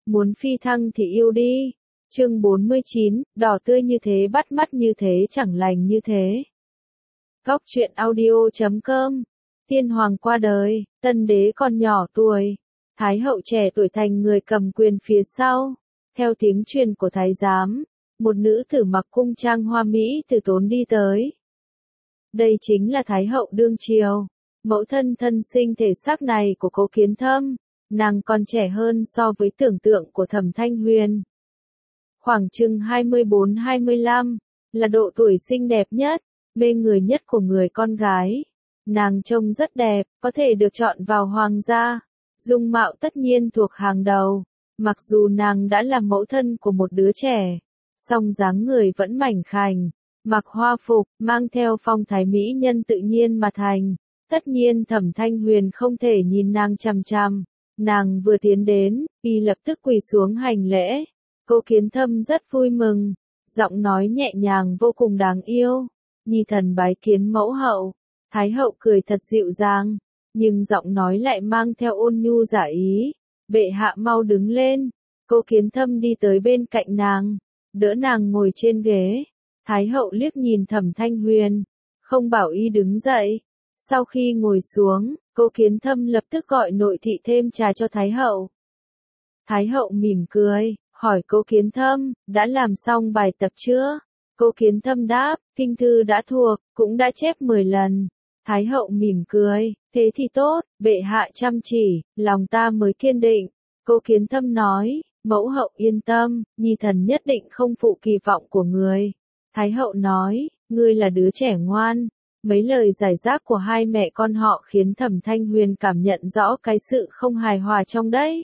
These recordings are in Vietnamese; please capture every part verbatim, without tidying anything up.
muốn phi thăng thì yêu đi. Chương bốn mươi chín, đỏ tươi như thế bắt mắt như thế chẳng lành như thế. Góc truyện audio chấm com. Tiên hoàng qua đời, tân đế còn nhỏ tuổi, thái hậu trẻ tuổi thành người cầm quyền phía sau. Theo tiếng truyền của thái giám, một nữ tử mặc cung trang hoa mỹ từ tốn đi tới. Đây chính là thái hậu đương triều, mẫu thân thân sinh thể xác này của Cố Kiến Thâm, nàng còn trẻ hơn so với tưởng tượng của Thẩm Thanh Huyền. Khoảng chừng hai mươi bốn hai mươi lăm, là độ tuổi xinh đẹp nhất, mê người nhất của người con gái. Nàng trông rất đẹp, có thể được chọn vào hoàng gia, dung mạo tất nhiên thuộc hàng đầu. Mặc dù nàng đã là mẫu thân của một đứa trẻ, song dáng người vẫn mảnh khảnh, mặc hoa phục, mang theo phong thái mỹ nhân tự nhiên mà thành. Tất nhiên Thẩm Thanh Huyền không thể nhìn nàng chằm chằm. Nàng vừa tiến đến, y lập tức quỳ xuống hành lễ. Cố Kiến Thâm rất vui mừng, giọng nói nhẹ nhàng vô cùng đáng yêu. Nhi thần bái kiến mẫu hậu. Thái hậu cười thật dịu dàng, nhưng giọng nói lại mang theo ôn nhu giả ý. Bệ hạ mau đứng lên. Cố Kiến Thâm đi tới bên cạnh nàng, đỡ nàng ngồi trên ghế. Thái hậu liếc nhìn Thẩm Thanh Huyền, không bảo y đứng dậy. Sau khi ngồi xuống, Cố Kiến Thâm lập tức gọi nội thị thêm trà cho Thái hậu. Thái hậu mỉm cười, hỏi Cố Kiến Thâm, đã làm xong bài tập chưa? Cố Kiến Thâm đáp, kinh thư đã thuộc, cũng đã chép mười lần. Thái hậu mỉm cười, thế thì tốt, bệ hạ chăm chỉ, lòng ta mới kiên định. Cố Kiến Thâm nói, mẫu hậu yên tâm, nhi thần nhất định không phụ kỳ vọng của người. Thái hậu nói, ngươi là đứa trẻ ngoan. Mấy lời giải rác của hai mẹ con họ khiến Thẩm Thanh Huyền cảm nhận rõ cái sự không hài hòa trong đấy.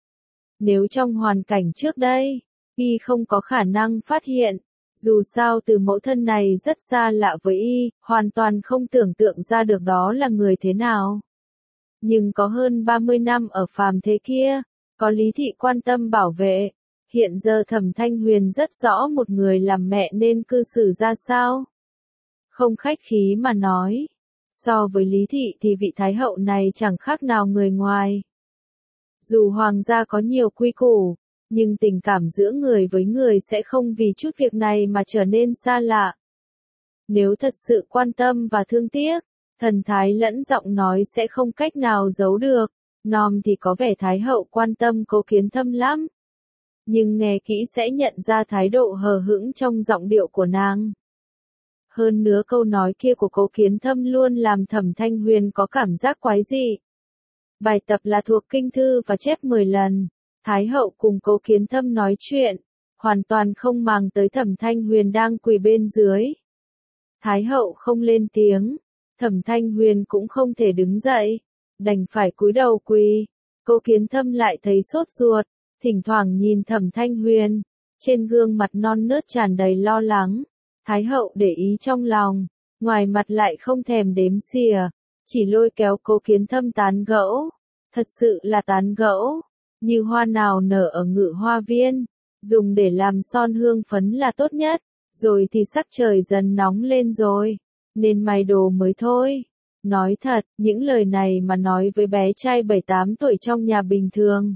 Nếu trong hoàn cảnh trước đây, y không có khả năng phát hiện, dù sao từ mẫu thân này rất xa lạ với y, hoàn toàn không tưởng tượng ra được đó là người thế nào. Nhưng có hơn ba mươi năm ở phàm thế kia, có Lý Thị quan tâm bảo vệ, hiện giờ Thẩm Thanh Huyền rất rõ một người làm mẹ nên cư xử ra sao. Không khách khí mà nói, so với Lý Thị thì vị Thái hậu này chẳng khác nào người ngoài. Dù hoàng gia có nhiều quy củ, nhưng tình cảm giữa người với người sẽ không vì chút việc này mà trở nên xa lạ. Nếu thật sự quan tâm và thương tiếc, thần thái lẫn giọng nói sẽ không cách nào giấu được. Nom thì có vẻ Thái hậu quan tâm Cố Kiến Thâm lắm, nhưng nghe kỹ sẽ nhận ra thái độ hờ hững trong giọng điệu của nàng. Hơn nữa câu nói kia của Cố Kiến Thâm luôn làm Thẩm Thanh Huyền có cảm giác quái dị. Bài tập là thuộc kinh thư và chép mười lần. Thái hậu cùng Cố Kiến Thâm nói chuyện, hoàn toàn không màng tới Thẩm Thanh Huyền đang quỳ bên dưới. Thái hậu không lên tiếng, Thẩm Thanh Huyền cũng không thể đứng dậy, đành phải cúi đầu quỳ. Cố Kiến Thâm lại thấy sốt ruột, thỉnh thoảng nhìn Thẩm Thanh Huyền, trên gương mặt non nớt tràn đầy lo lắng. Thái hậu để ý trong lòng, ngoài mặt lại không thèm đếm xỉa, chỉ lôi kéo Cố Kiến Thâm tán gẫu. Thật sự là tán gẫu, như hoa nào nở ở ngự hoa viên, dùng để làm son hương phấn là tốt nhất, rồi thì sắc trời dần nóng lên rồi, nên may đồ mới thôi. Nói thật, những lời này mà nói với bé trai bảy tám tuổi trong nhà bình thường,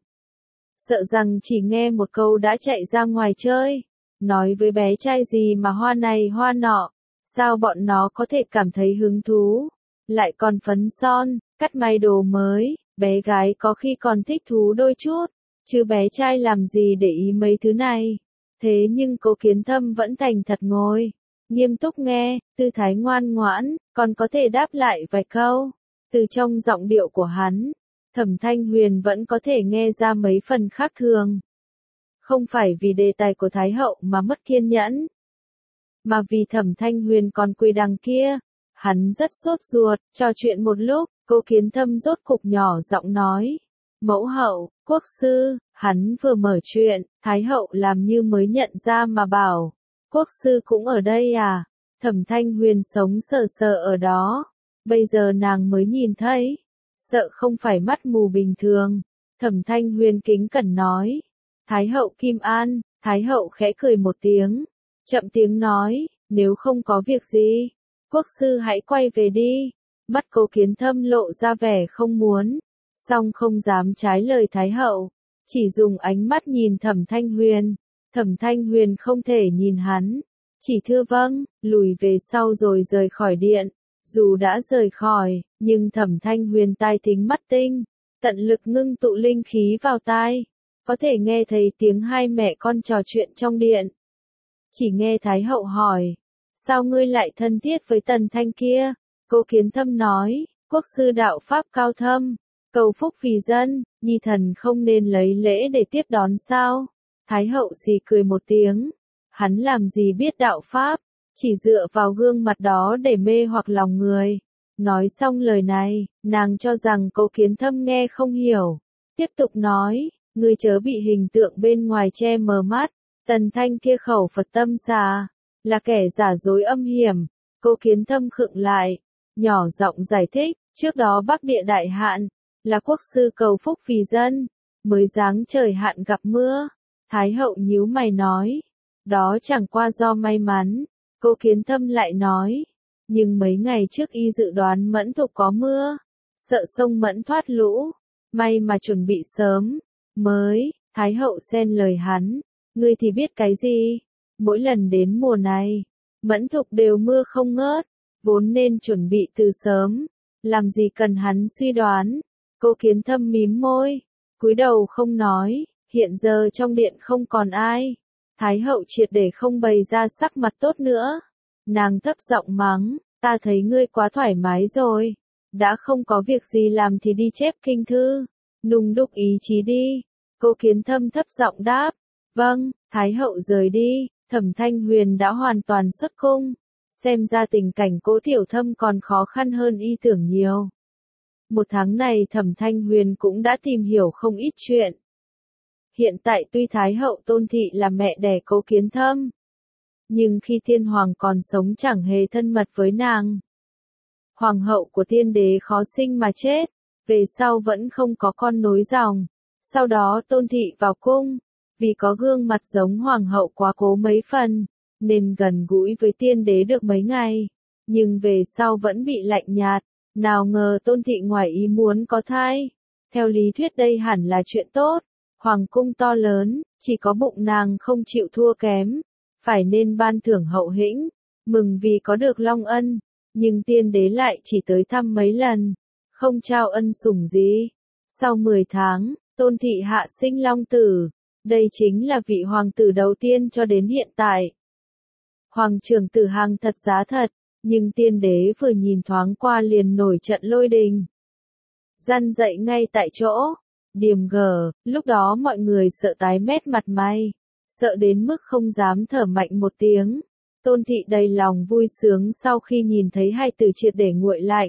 sợ rằng chỉ nghe một câu đã chạy ra ngoài chơi. Nói với bé trai gì mà hoa này hoa nọ, sao bọn nó có thể cảm thấy hứng thú, lại còn phấn son, cắt may đồ mới, bé gái có khi còn thích thú đôi chút, chứ bé trai làm gì để ý mấy thứ này. Thế nhưng Cố Kiến Thâm vẫn thành thật ngồi, nghiêm túc nghe, tư thái ngoan ngoãn, còn có thể đáp lại vài câu. Từ trong giọng điệu của hắn, Thẩm Thanh Huyền vẫn có thể nghe ra mấy phần khác thường. Không phải vì đề tài của Thái hậu mà mất kiên nhẫn, mà vì Thẩm Thanh Huyền còn quỳ đằng kia. Hắn rất sốt ruột, trò chuyện một lúc, Cố Kiến Thâm rốt cục nhỏ giọng nói. Mẫu hậu, quốc sư, hắn vừa mở chuyện, Thái hậu làm như mới nhận ra mà bảo. Quốc sư cũng ở đây à? Thẩm Thanh Huyền sống sờ sờ ở đó, bây giờ nàng mới nhìn thấy. Sợ không phải mắt mù bình thường. Thẩm Thanh Huyền kính cẩn nói. Thái hậu Kim An. Thái hậu khẽ cười một tiếng, chậm tiếng nói, nếu không có việc gì, quốc sư hãy quay về đi. Mắt Cố Kiến Thâm lộ ra vẻ không muốn, song không dám trái lời Thái hậu. chỉ dùng ánh mắt nhìn Thẩm Thanh Huyền. Thẩm Thanh Huyền không thể nhìn hắn, chỉ thưa vâng, lùi về sau rồi rời khỏi điện. Dù đã rời khỏi, nhưng Thẩm Thanh Huyền tai thính mắt tinh, tận lực ngưng tụ linh khí vào tai, có thể nghe thấy tiếng hai mẹ con trò chuyện trong điện. Chỉ nghe Thái hậu hỏi, sao ngươi lại thân thiết với Tần Thanh kia? Cố Kiến Thâm nói, quốc sư đạo pháp cao thâm, cầu phúc vì dân, nhi thần không nên lấy lễ để tiếp đón sao? Thái hậu xì cười một tiếng, hắn làm gì biết đạo pháp, chỉ dựa vào gương mặt đó để mê hoặc lòng người. Nói xong lời này, nàng cho rằng Cố Kiến Thâm nghe không hiểu, tiếp tục nói, ngươi chớ bị hình tượng bên ngoài che mờ mắt, Tần Thanh kia khẩu Phật tâm xà, là kẻ giả dối âm hiểm. Cố Kiến Thâm khựng lại, nhỏ giọng giải thích, trước đó Bắc Địa đại hạn, là quốc sư cầu phúc vì dân, mới giáng trời hạn gặp mưa. Thái hậu nhíu mày nói, đó chẳng qua do may mắn. Cố Kiến Thâm lại nói, nhưng mấy ngày trước y dự đoán Mẫn Thục có mưa, sợ sông Mẫn thoát lũ, may mà chuẩn bị sớm, mới. Thái hậu xen lời hắn, ngươi thì biết cái gì, mỗi lần đến mùa này, Mẫn Thục đều mưa không ngớt, vốn nên chuẩn bị từ sớm, làm gì cần hắn suy đoán. Cố Kiến Thâm mím môi, cúi đầu không nói, hiện giờ trong điện không còn ai. Thái hậu triệt để không bày ra sắc mặt tốt nữa, nàng thấp giọng mắng, ta thấy ngươi quá thoải mái rồi, đã không có việc gì làm thì đi chép kinh thư, nung đúc ý chí đi. Cố Kiến Thâm thấp giọng đáp, vâng. Thái hậu rời đi, Thẩm Thanh Huyền đã hoàn toàn xuất cung, xem ra tình cảnh Cố Tiểu Thâm còn khó khăn hơn y tưởng nhiều. Một tháng này Thẩm Thanh Huyền cũng đã tìm hiểu không ít chuyện. Hiện tại tuy Thái hậu Tôn Thị là mẹ đẻ Cố Kiến Thâm, nhưng khi Tiên Hoàng còn sống chẳng hề thân mật với nàng. Hoàng hậu của Tiên Đế khó sinh mà chết, về sau vẫn không có con nối dòng. Sau đó Tôn Thị vào cung, vì có gương mặt giống Hoàng hậu quá cố mấy phần, nên gần gũi với Tiên Đế được mấy ngày, nhưng về sau vẫn bị lạnh nhạt. Nào ngờ Tôn Thị ngoài ý muốn có thai. Theo lý thuyết đây hẳn là chuyện tốt. Hoàng cung to lớn, chỉ có bụng nàng không chịu thua kém, phải nên ban thưởng hậu hĩnh, mừng vì có được Long Ân, nhưng Tiên Đế lại chỉ tới thăm mấy lần, không trao ân sủng gì. Sau mười tháng, Tôn Thị hạ sinh Long Tử, đây chính là vị hoàng tử đầu tiên cho đến hiện tại. Hoàng trưởng tử hàng thật giá thật, nhưng Tiên Đế vừa nhìn thoáng qua liền nổi trận lôi đình. Răn dậy ngay tại chỗ. Điềm gở, lúc đó mọi người sợ tái mét mặt mày, sợ đến mức không dám thở mạnh một tiếng. Tôn Thị đầy lòng vui sướng sau khi nhìn thấy hai từ triệt để nguội lạnh.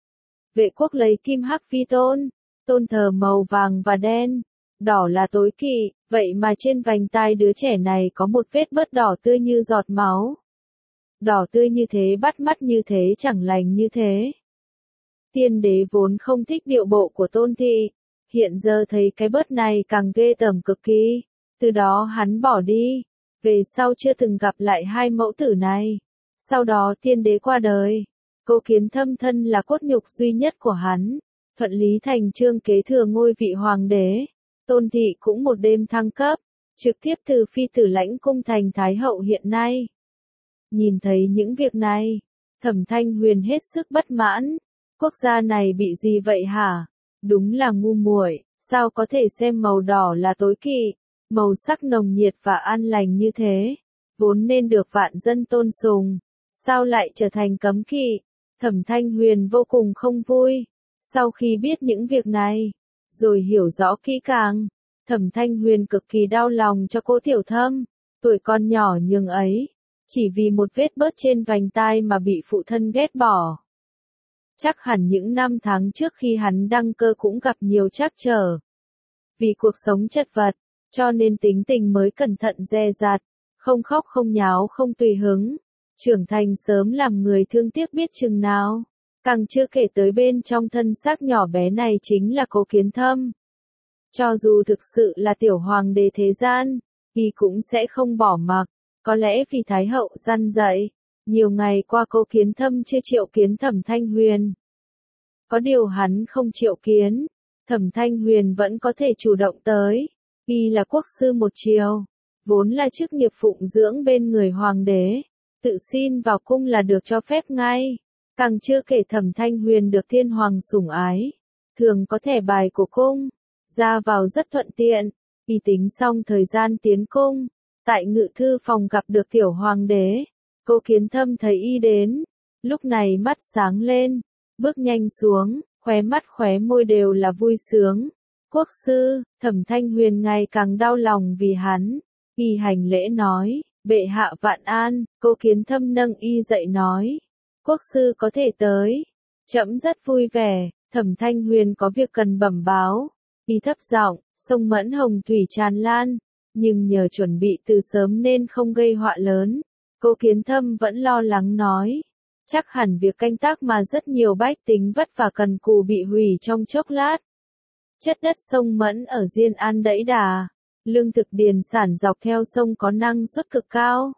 Vệ quốc lấy kim hắc phi tôn, tôn thờ màu vàng và đen, đỏ là tối kỵ, vậy mà trên vành tai đứa trẻ này có một vết bớt đỏ tươi như giọt máu. Đỏ tươi như thế bắt mắt như thế chẳng lành như thế. Tiên Đế vốn không thích điệu bộ của Tôn Thị, hiện giờ thấy cái bớt này càng ghê tởm cực kỳ, từ đó hắn bỏ đi, về sau chưa từng gặp lại hai mẫu tử này. Sau đó Tiên Đế qua đời, Cố Kiến Thâm thân là cốt nhục duy nhất của hắn, thuận lý thành chương kế thừa ngôi vị hoàng đế. Tôn Thị cũng một đêm thăng cấp, trực tiếp từ phi tử lãnh cung thành thái hậu hiện nay. Nhìn thấy những việc này, Thẩm Thanh Huyền hết sức bất mãn, quốc gia này bị gì vậy hả? Đúng là ngu muội, sao có thể xem màu đỏ là tối kỵ, màu sắc nồng nhiệt và an lành như thế, vốn nên được vạn dân tôn sùng, sao lại trở thành cấm kỵ? Thẩm Thanh Huyền vô cùng không vui. Sau khi biết những việc này, rồi hiểu rõ kỹ càng, Thẩm Thanh Huyền cực kỳ đau lòng cho Cố Tiểu Thâm, tuổi con nhỏ nhường ấy, chỉ vì một vết bớt trên vành tai mà bị phụ thân ghét bỏ. Chắc hẳn những năm tháng trước khi hắn đăng cơ cũng gặp nhiều trắc trở. Vì cuộc sống chật vật, cho nên tính tình mới cẩn thận dè dặt, không khóc không nháo không tùy hứng. Trưởng thành sớm làm người thương tiếc biết chừng nào. Càng chưa kể tới bên trong thân xác nhỏ bé này chính là Cố Kiến Thâm. Cho dù thực sự là tiểu hoàng đế thế gian, thì cũng sẽ không bỏ mặc. Có lẽ vì Thái hậu răn dạy, nhiều ngày qua Cố Kiến Thâm chưa triệu kiến Thẩm Thanh Huyền. Có điều hắn không triệu kiến, Thẩm Thanh Huyền vẫn có thể chủ động tới. Y là quốc sư một triều, vốn là chức nghiệp phụng dưỡng bên người hoàng đế, tự xin vào cung là được cho phép ngay. Càng chưa kể Thẩm Thanh Huyền được thiên hoàng sủng ái, thường có thẻ bài của cung, ra vào rất thuận tiện. Y tính xong thời gian tiến cung, tại ngự thư phòng gặp được tiểu hoàng đế, Cố Kiến Thâm thấy y đến, lúc này mắt sáng lên, bước nhanh xuống, khóe mắt khóe môi đều là vui sướng. Quốc sư, Thẩm Thanh Huyền ngày càng đau lòng vì hắn, y hành lễ nói, bệ hạ vạn an. Cố Kiến Thâm nâng y dậy nói, quốc sư có thể tới, trẫm rất vui vẻ. Thẩm Thanh Huyền có việc cần bẩm báo. Y thấp giọng, sông Mẫn hồng thủy tràn lan, nhưng nhờ chuẩn bị từ sớm nên không gây họa lớn. Cố Kiến Thâm vẫn lo lắng nói, chắc hẳn việc canh tác mà rất nhiều bách tính vất vả cần cù bị hủy trong chốc lát. Chất đất sông Mẫn ở Diên An đẫy đà, lương thực điền sản dọc theo sông có năng suất cực cao.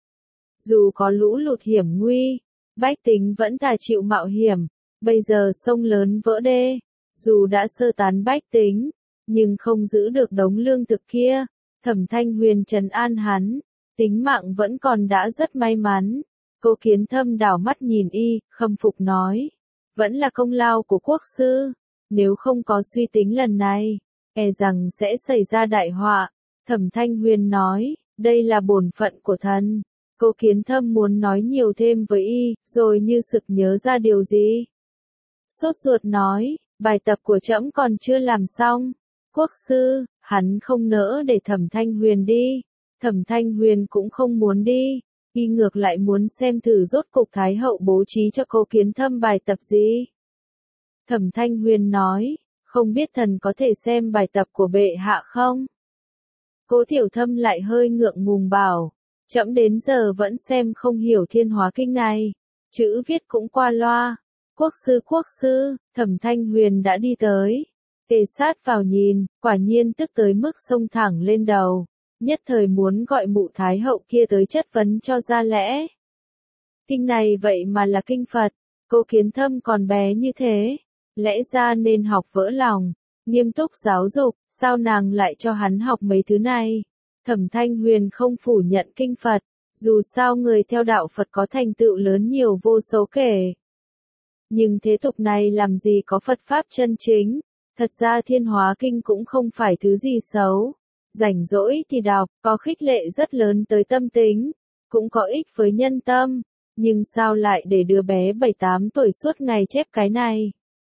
Dù có lũ lụt hiểm nguy, bách tính vẫn thà chịu mạo hiểm. Bây giờ sông lớn vỡ đê, dù đã sơ tán bách tính, nhưng không giữ được đống lương thực kia. Thẩm Thanh Huyền trấn an hắn, tính mạng vẫn còn đã rất may mắn. Cố Kiến Thâm đảo mắt nhìn y, khâm phục nói, vẫn là công lao của quốc sư, nếu không có suy tính lần này, e rằng sẽ xảy ra đại họa. Thẩm Thanh Huyền nói, đây là bổn phận của thần. Cố Kiến Thâm muốn nói nhiều thêm với y, rồi như sực nhớ ra điều gì. Sốt ruột nói, bài tập của trẫm còn chưa làm xong. Quốc sư, hắn không nỡ để Thẩm Thanh Huyền đi. Thẩm Thanh Huyền cũng không muốn đi. Y ngược lại muốn xem thử rốt cục Thái hậu bố trí cho Cố Kiến Thâm bài tập gì. Thẩm Thanh Huyền nói, không biết thần có thể xem bài tập của bệ hạ không? Cố Tiểu Thâm lại hơi ngượng ngùng bảo, trẫm đến giờ vẫn xem không hiểu Thiên Hóa Kinh này, chữ viết cũng qua loa. Quốc sư quốc sư, Thẩm Thanh Huyền đã đi tới, kề sát vào nhìn, quả nhiên tức tới mức xông thẳng lên đầu, nhất thời muốn gọi mụ Thái hậu kia tới chất vấn cho ra lẽ. Kinh này vậy mà là kinh Phật, Cố Kiến Thâm còn bé như thế, lẽ ra nên học vỡ lòng, nghiêm túc giáo dục, sao nàng lại cho hắn học mấy thứ này? Thẩm Thanh Huyền không phủ nhận kinh Phật, dù sao người theo đạo Phật có thành tựu lớn nhiều vô số kể. Nhưng thế tục này làm gì có Phật Pháp chân chính, thật ra Thiên Hóa Kinh cũng không phải thứ gì xấu. Rảnh rỗi thì đọc, có khích lệ rất lớn tới tâm tính, cũng có ích với nhân tâm, nhưng sao lại để đứa bé bảy tám tuổi suốt ngày chép cái này?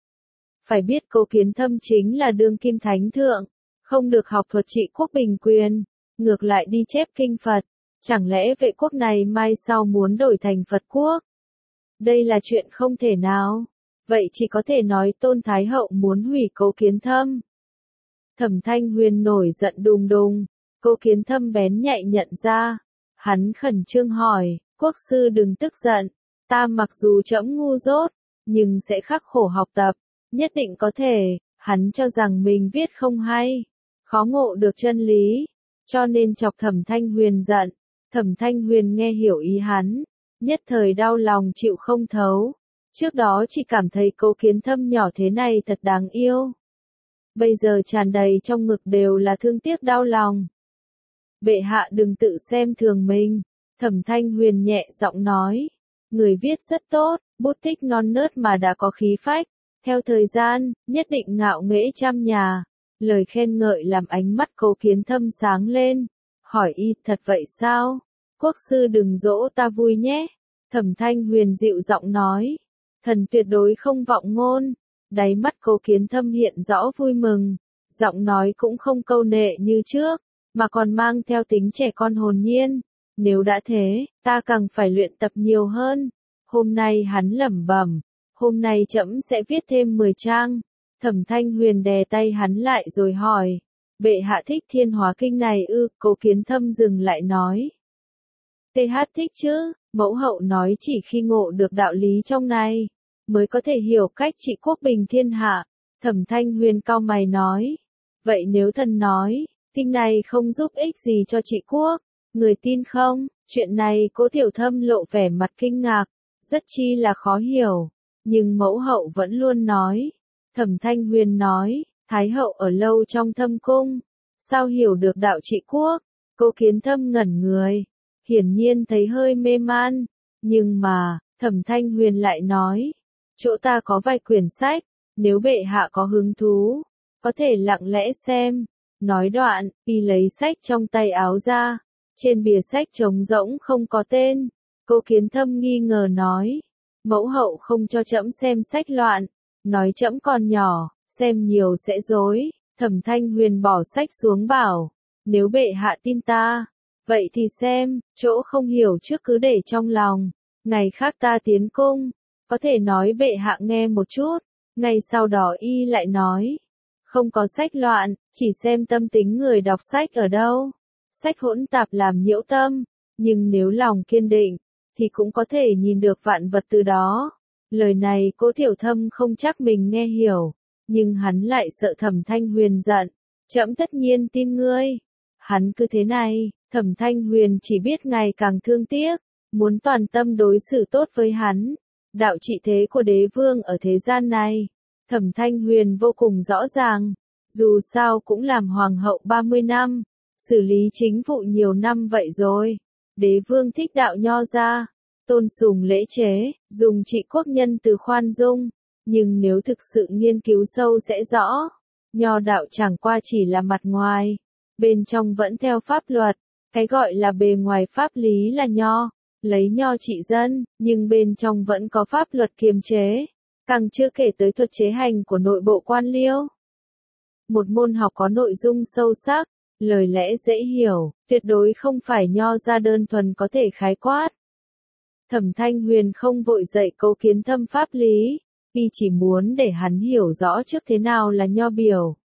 Phải biết Cố Kiến Thâm chính là đương kim thánh thượng, không được học thuật trị quốc bình quyền, ngược lại đi chép kinh Phật, chẳng lẽ vệ quốc này mai sau muốn đổi thành Phật quốc? Đây là chuyện không thể nào, vậy chỉ có thể nói Tôn Thái hậu muốn hủy Cố Kiến Thâm. Thẩm Thanh Huyền nổi giận đùng đùng, Cố Kiến Thâm bén nhạy nhận ra, hắn khẩn trương hỏi, quốc sư đừng tức giận, ta mặc dù trẫm ngu dốt, nhưng sẽ khắc khổ học tập, nhất định có thể. Hắn cho rằng mình viết không hay, khó ngộ được chân lý, cho nên chọc Thẩm Thanh Huyền giận. Thẩm Thanh Huyền nghe hiểu ý hắn, nhất thời đau lòng chịu không thấu, trước đó chỉ cảm thấy Cố Kiến Thâm nhỏ thế này thật đáng yêu. Bây giờ tràn đầy trong ngực đều là thương tiếc đau lòng. Bệ hạ đừng tự xem thường mình, Thẩm Thanh Huyền nhẹ giọng nói, người viết rất tốt, bút tích non nớt mà đã có khí phách, theo thời gian, nhất định ngạo nghễ trăm nhà. Lời khen ngợi làm ánh mắt Cố Kiến Thâm sáng lên, hỏi y, thật vậy sao? Quốc sư đừng dỗ ta vui nhé. Thẩm Thanh Huyền dịu giọng nói, thần tuyệt đối không vọng ngôn. Đáy mắt Cố Kiến Thâm hiện rõ vui mừng, giọng nói cũng không câu nệ như trước, mà còn mang theo tính trẻ con hồn nhiên. Nếu đã thế, ta càng phải luyện tập nhiều hơn. Hôm nay hắn lẩm bẩm, hôm nay trẫm sẽ viết thêm mười trang. Thẩm Thanh Huyền đè tay hắn lại rồi hỏi, bệ hạ thích Thiên Hóa Kinh này ư? Cố Kiến Thâm dừng lại nói, Th thích chứ, mẫu hậu nói chỉ khi ngộ được đạo lý trong này, mới có thể hiểu cách trị quốc bình thiên hạ. Thẩm Thanh Huyền cau mày nói, vậy nếu thần nói, kinh này không giúp ích gì cho trị quốc, người tin không? Chuyện này Cố Tiểu Thâm lộ vẻ mặt kinh ngạc, rất chi là khó hiểu, nhưng mẫu hậu vẫn luôn nói. Thẩm Thanh Huyền nói, Thái hậu ở lâu trong thâm cung, Sao hiểu được đạo trị quốc? Cố Kiến Thâm ngẩn người, hiển nhiên thấy hơi mê man, nhưng mà, Thẩm Thanh Huyền lại nói, chỗ ta có vài quyển sách, nếu bệ hạ có hứng thú, có thể lặng lẽ xem. Nói đoạn, y lấy sách trong tay áo ra, trên bìa sách trống rỗng không có tên. Cố Kiến Thâm nghi ngờ nói, mẫu hậu không cho trẫm xem sách loạn, nói trẫm còn nhỏ, xem nhiều sẽ rối. Thẩm Thanh Huyền bỏ sách xuống bảo, nếu bệ hạ tin ta, vậy thì xem, chỗ không hiểu trước cứ để trong lòng, ngày khác ta tiến cung, có thể nói bệ hạ nghe một chút. Ngay sau đó y lại nói, không có sách loạn, chỉ xem tâm tính người đọc sách ở đâu. Sách hỗn tạp làm nhiễu tâm, nhưng nếu lòng kiên định, thì cũng có thể nhìn được vạn vật từ đó. Lời này Cố Thiểu Thâm không chắc mình nghe hiểu, nhưng hắn lại sợ Thẩm Thanh Huyền giận. Trẫm tất nhiên tin ngươi. Hắn cứ thế này, Thẩm Thanh Huyền chỉ biết ngày càng thương tiếc, muốn toàn tâm đối xử tốt với hắn. Đạo trị thế của đế vương ở thế gian này, Thẩm Thanh Huyền vô cùng rõ ràng, dù sao cũng làm hoàng hậu ba mươi năm, xử lý chính vụ nhiều năm vậy rồi. Đế vương thích đạo nho gia, tôn sùng lễ chế, dùng trị quốc nhân từ khoan dung, nhưng nếu thực sự nghiên cứu sâu sẽ rõ, nho đạo chẳng qua chỉ là mặt ngoài, bên trong vẫn theo pháp luật, cái gọi là bề ngoài pháp lý là nho, lấy nho trị dân, nhưng bên trong vẫn có pháp luật kiềm chế, càng chưa kể tới thuật chế hành của nội bộ quan liêu. Một môn học có nội dung sâu sắc, lời lẽ dễ hiểu, tuyệt đối không phải nho ra đơn thuần có thể khái quát. Thẩm Thanh Huyền không vội dạy Cố Kiến Thâm pháp lý, y chỉ muốn để hắn hiểu rõ trước thế nào là nho biểu.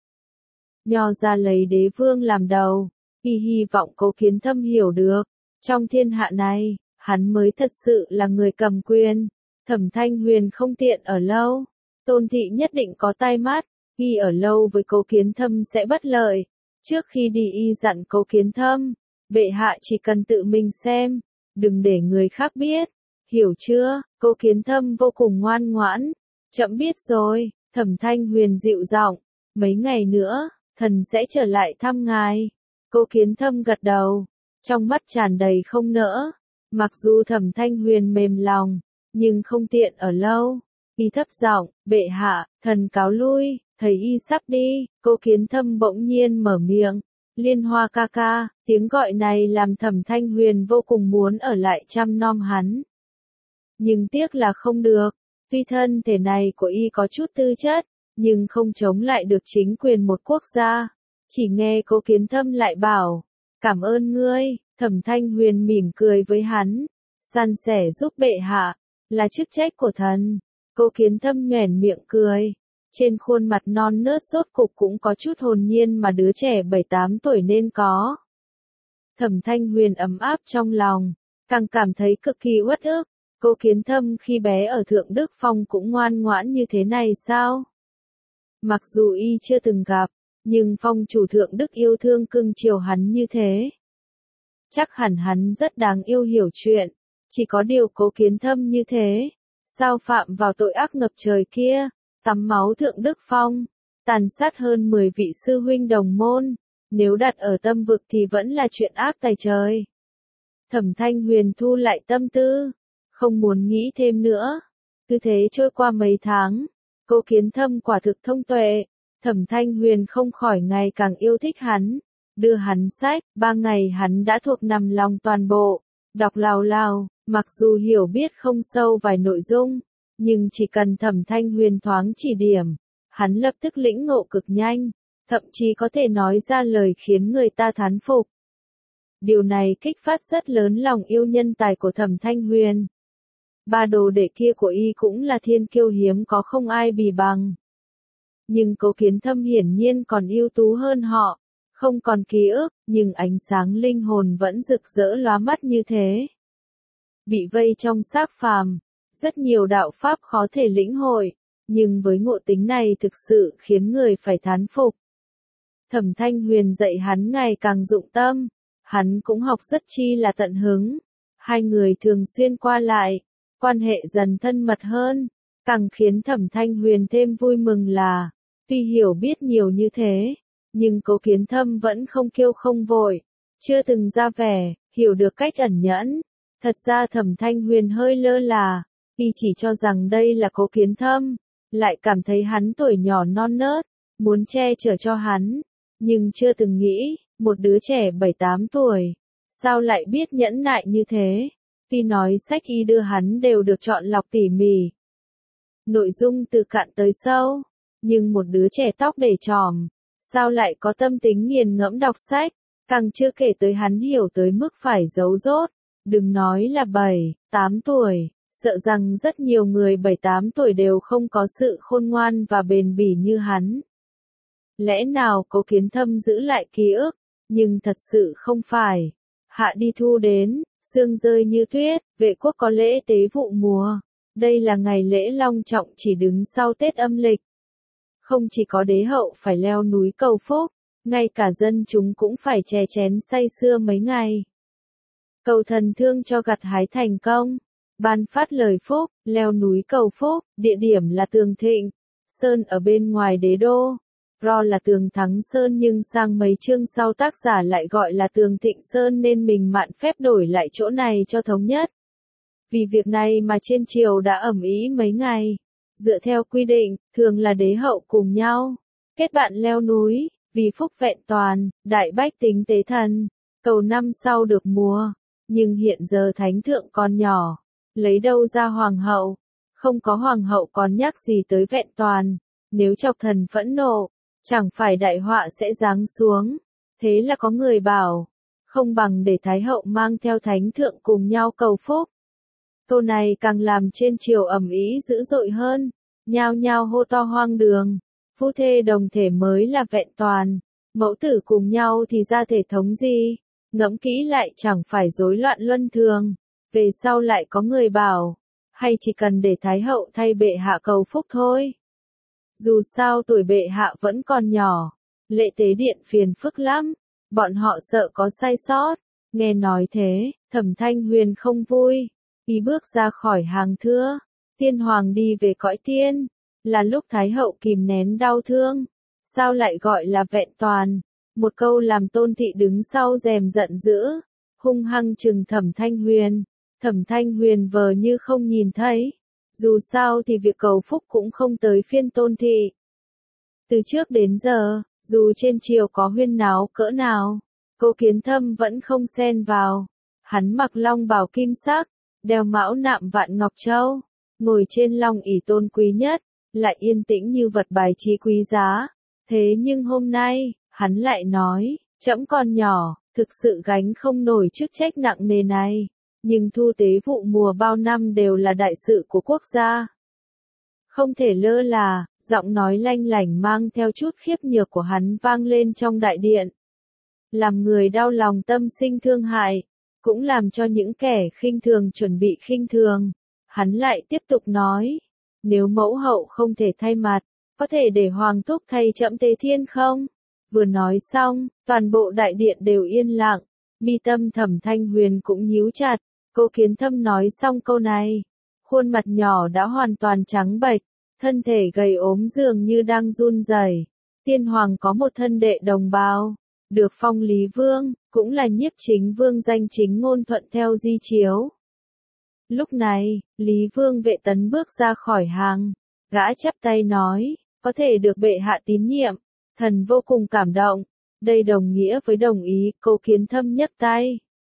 Nho ra lấy đế vương làm đầu, y hy vọng Cố Kiến Thâm hiểu được, trong thiên hạ này, hắn mới thật sự là người cầm quyền. Thẩm Thanh Huyền không tiện ở lâu, Tôn Thị nhất định có tai mắt, y ở lâu với Cố Kiến Thâm sẽ bất lợi. Trước khi đi y dặn Cố Kiến Thâm, bệ hạ chỉ cần tự mình xem, đừng để người khác biết, hiểu chưa? Cố Kiến Thâm vô cùng ngoan ngoãn, trẫm biết rồi. Thẩm Thanh Huyền dịu giọng, mấy ngày nữa, thần sẽ trở lại thăm ngài. Cố Kiến Thâm gật đầu, trong mắt tràn đầy không nỡ. Mặc dù Thẩm Thanh Huyền mềm lòng, nhưng không tiện ở lâu. Y thấp giọng, bệ hạ, thần cáo lui. Thấy y sắp đi, Cố Kiến Thâm bỗng nhiên mở miệng, Liên Hoa ca ca. Tiếng gọi này làm Thẩm Thanh Huyền vô cùng muốn ở lại chăm nom hắn. Nhưng tiếc là không được, tuy thân thể này của y có chút tư chất, nhưng không chống lại được chính quyền một quốc gia. Chỉ nghe Cố Kiến Thâm lại bảo, cảm ơn ngươi. Thẩm Thanh Huyền mỉm cười với hắn, san sẻ giúp bệ hạ, là chức trách của thần. Cố Kiến Thâm nhoẻn miệng cười, trên khuôn mặt non nớt rốt cục cũng có chút hồn nhiên mà đứa trẻ bảy tám tuổi nên có. Thẩm Thanh Huyền ấm áp trong lòng, càng cảm thấy cực kỳ uất ức. Cố Kiến Thâm khi bé ở Thượng Đức Phong cũng ngoan ngoãn như thế này sao? Mặc dù y chưa từng gặp, nhưng phong chủ Thượng Đức yêu thương cưng chiều hắn như thế. Chắc hẳn hắn rất đáng yêu hiểu chuyện, chỉ có điều Cố Kiến Thâm như thế, sao phạm vào tội ác ngập trời kia, tắm máu Thượng Đức Phong, tàn sát hơn mười vị sư huynh đồng môn, nếu đặt ở tâm vực thì vẫn là chuyện ác tày trời. Thẩm Thanh Huyền thu lại tâm tư, không muốn nghĩ thêm nữa. Cứ thế trôi qua mấy tháng, Cố Kiến Thâm quả thực thông tuệ, Thẩm Thanh Huyền không khỏi ngày càng yêu thích hắn. Đưa hắn sách, ba ngày hắn đã thuộc nằm lòng toàn bộ, đọc lào lào, mặc dù hiểu biết không sâu vài nội dung, nhưng chỉ cần Thẩm Thanh Huyền thoáng chỉ điểm, hắn lập tức lĩnh ngộ cực nhanh, thậm chí có thể nói ra lời khiến người ta thán phục. Điều này kích phát rất lớn lòng yêu nhân tài của Thẩm Thanh Huyền. Ba đồ đệ kia của y cũng là thiên kiêu hiếm có không ai bì bằng. Nhưng Cố Kiến Thâm hiển nhiên còn ưu tú hơn họ. Không còn ký ức, nhưng ánh sáng linh hồn vẫn rực rỡ lóa mắt như thế. Bị vây trong xác phàm, rất nhiều đạo pháp khó thể lĩnh hội, nhưng với ngộ tính này thực sự khiến người phải thán phục. Thẩm Thanh Huyền dạy hắn ngày càng dụng tâm, hắn cũng học rất chi là tận hứng. Hai người thường xuyên qua lại, quan hệ dần thân mật hơn, càng khiến Thẩm Thanh Huyền thêm vui mừng là, tuy hiểu biết nhiều như thế, Nhưng Cố Kiến Thâm vẫn không kiêu không vội, chưa từng ra vẻ, hiểu được cách ẩn nhẫn. Thật ra Thẩm Thanh Huyền hơi lơ là, y chỉ cho rằng đây là Cố Kiến Thâm, lại cảm thấy hắn tuổi nhỏ non nớt, muốn che chở cho hắn, nhưng chưa từng nghĩ, một đứa trẻ bảy tám tuổi, sao lại biết nhẫn nại như thế. Tuy nói sách y đưa hắn đều được chọn lọc tỉ mỉ, nội dung từ cạn tới sâu, nhưng một đứa trẻ tóc để tròm, sao lại có tâm tính nghiền ngẫm đọc sách, càng chưa kể tới hắn hiểu tới mức phải giấu dốt, đừng nói là bảy, tám tuổi, sợ rằng rất nhiều người bảy tám tuổi đều không có sự khôn ngoan và bền bỉ như hắn. Lẽ nào Cố Kiến Thâm giữ lại ký ức, nhưng thật sự không phải. Hạ đi thu đến, sương rơi như tuyết, vệ quốc có lễ tế vụ mùa. Đây là ngày lễ long trọng chỉ đứng sau Tết âm lịch. Không chỉ có đế hậu phải leo núi cầu phúc, ngay cả dân chúng cũng phải chè chén say sưa mấy ngày. Cầu thần thương cho gặt hái thành công, ban phát lời phúc, leo núi cầu phúc, địa điểm là Tường Thịnh, Sơn ở bên ngoài đế đô. Ro là Tường Thắng Sơn nhưng sang mấy chương sau tác giả lại gọi là Tường Thịnh Sơn nên mình mạn phép đổi lại chỗ này cho thống nhất. Vì việc này mà trên triều đã ầm ĩ mấy ngày. Dựa theo quy định, thường là đế hậu cùng nhau kết bạn leo núi, vì phúc vẹn toàn, đại bách tính tế thần, cầu năm sau được mùa. Nhưng hiện giờ thánh thượng còn nhỏ, lấy đâu ra hoàng hậu, không có hoàng hậu còn nhắc gì tới vẹn toàn, nếu chọc thần phẫn nộ, chẳng phải đại họa sẽ giáng xuống. Thế là có người bảo, không bằng để Thái hậu mang theo thánh thượng cùng nhau cầu phúc. Câu này càng làm trên triều ầm ĩ dữ dội hơn, nhao nhao hô to hoang đường, phu thê đồng thể mới là vẹn toàn, mẫu tử cùng nhau thì ra thể thống gì, ngẫm kỹ lại chẳng phải rối loạn luân thường. Về sau lại có người bảo, hay chỉ cần để Thái hậu thay bệ hạ cầu phúc thôi. Dù sao tuổi bệ hạ vẫn còn nhỏ, lễ tế điện phiền phức lắm, bọn họ sợ có sai sót. Nghe nói thế, Thẩm Thanh Huyền không vui, y bước ra khỏi hàng thưa, tiên hoàng đi về cõi tiên, là lúc Thái hậu kìm nén đau thương, sao lại gọi là vẹn toàn. Một câu làm Tôn thị đứng sau rèm giận dữ, hung hăng trừng Thẩm Thanh Huyền. Thẩm Thanh Huyền vờ như không nhìn thấy, dù sao thì việc cầu phúc cũng không tới phiên Tôn thị. Từ trước đến giờ, dù trên triều có huyên náo cỡ nào, Cố Kiến Thâm vẫn không xen vào. Hắn mặc long bào kim sắc, đeo mão nạm vạn ngọc châu, ngồi trên long ỷ tôn quý nhất, lại yên tĩnh như vật bài trí quý giá. Thế nhưng hôm nay, hắn lại nói, trẫm còn nhỏ, thực sự gánh không nổi chức trách nặng nề này. Nhưng thu tế vụ mùa bao năm đều là đại sự của quốc gia. Không thể lơ là, giọng nói lanh lảnh mang theo chút khiếp nhược của hắn vang lên trong đại điện. Làm người đau lòng tâm sinh thương hại, cũng làm cho những kẻ khinh thường chuẩn bị khinh thường. Hắn lại tiếp tục nói, nếu mẫu hậu không thể thay mặt, có thể để hoàng thúc thay trẫm tế thiên không? Vừa nói xong, toàn bộ đại điện đều yên lặng, mi tâm Thẩm Thanh Huyền cũng nhíu chặt. Cố Kiến Thâm nói xong câu này, khuôn mặt nhỏ đã hoàn toàn trắng bệch, thân thể gầy ốm dường như đang run rẩy. Tiên hoàng có một thân đệ đồng bào, được phong Lý Vương, cũng là nhiếp chính vương danh chính ngôn thuận theo di chiếu. Lúc này, Lý Vương Vệ Tấn bước ra khỏi hàng, gã chắp tay nói, có thể được bệ hạ tín nhiệm, thần vô cùng cảm động, đây đồng nghĩa với đồng ý. Cố Kiến Thâm nhấc tay,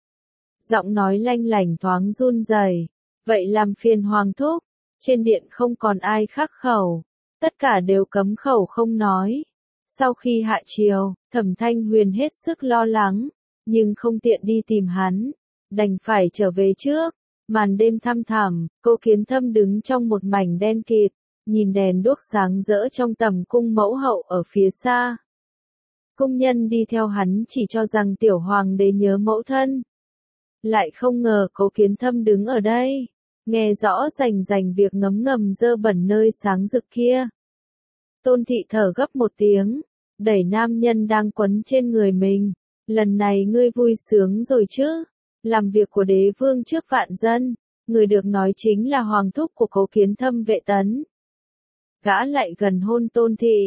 giọng nói lanh lảnh thoáng run rẩy, vậy làm phiền hoàng thúc. Trên điện không còn ai khắc khẩu, tất cả đều cấm khẩu không nói. Sau khi hạ triều, Thẩm Thanh Huyền hết sức lo lắng, nhưng không tiện đi tìm hắn, đành phải trở về trước. Màn đêm thăm thẳm, Cố Kiến Thâm đứng trong một mảnh đen kịt, nhìn đèn đuốc sáng rỡ trong tầm cung mẫu hậu ở phía xa. Cung nhân đi theo hắn chỉ cho rằng tiểu hoàng đế nhớ mẫu thân. Lại không ngờ Cố Kiến Thâm đứng ở đây, nghe rõ rành rành việc ngấm ngầm dơ bẩn nơi sáng rực kia. Tôn thị thở gấp một tiếng, đẩy nam nhân đang quấn trên người mình. Lần này ngươi vui sướng rồi chứ, làm việc của đế vương trước vạn dân, người được nói chính là hoàng thúc của Cố Kiến Thâm Vệ Tấn. Gã lại gần hôn Tôn thị,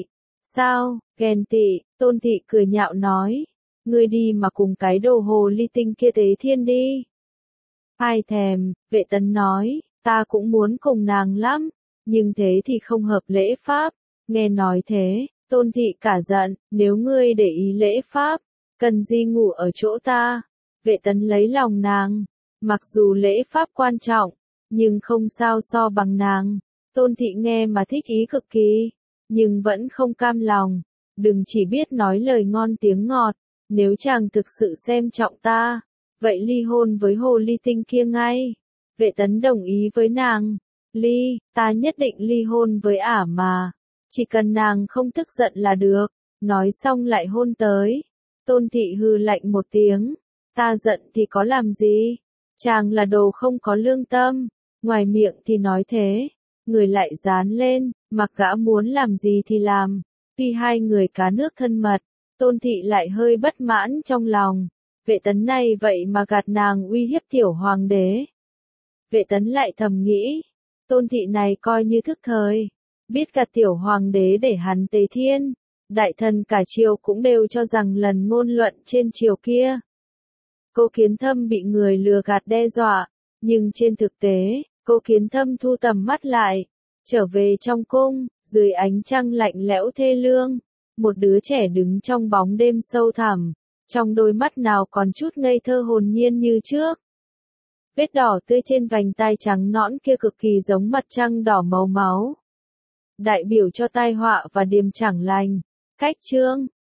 Sao, ghen tị, Tôn Thị cười nhạo nói. Ngươi đi mà cùng cái đồ hồ ly tinh kia tế thiên đi. Ai thèm, Vệ Tấn nói, ta cũng muốn cùng nàng lắm, nhưng thế thì không hợp lễ pháp. Nghe nói thế, Tôn Thị cả giận, nếu ngươi để ý lễ pháp, cần gì ngủ ở chỗ ta. Vệ Tấn lấy lòng nàng, mặc dù lễ pháp quan trọng, nhưng không sao so bằng nàng. Tôn Thị nghe mà thích ý cực kỳ, nhưng vẫn không cam lòng, đừng chỉ biết nói lời ngon tiếng ngọt, nếu chàng thực sự xem trọng ta, vậy ly hôn với hồ ly tinh kia ngay. Vệ Tấn đồng ý với nàng, ly, ta nhất định ly hôn với ả mà, chỉ cần nàng không tức giận là được, nói xong lại hôn tới. Tôn Thị hừ lạnh một tiếng, ta giận thì có làm gì, chàng là đồ không có lương tâm, ngoài miệng thì nói thế, người lại dán lên, mặc gã muốn làm gì thì làm. Tuy hai người cá nước thân mật, Tôn Thị lại hơi bất mãn trong lòng, Vệ Tấn này vậy mà gạt nàng uy hiếp tiểu hoàng đế. Vệ Tấn lại thầm nghĩ, Tôn Thị này coi như thức thời, biết gạt tiểu hoàng đế để hắn tế thiên, đại thần cả triều cũng đều cho rằng lần ngôn luận trên triều kia. Cô Kiến Thâm bị người lừa gạt đe dọa, nhưng trên thực tế, cô Kiến Thâm thu tầm mắt lại, trở về trong cung, dưới ánh trăng lạnh lẽo thê lương, một đứa trẻ đứng trong bóng đêm sâu thẳm, trong đôi mắt nào còn chút ngây thơ hồn nhiên như trước. Vết đỏ tươi trên vành tai trắng nõn kia cực kỳ giống mặt trăng đỏ màu máu, đại biểu cho tai họa và điềm chẳng lành. Cách chương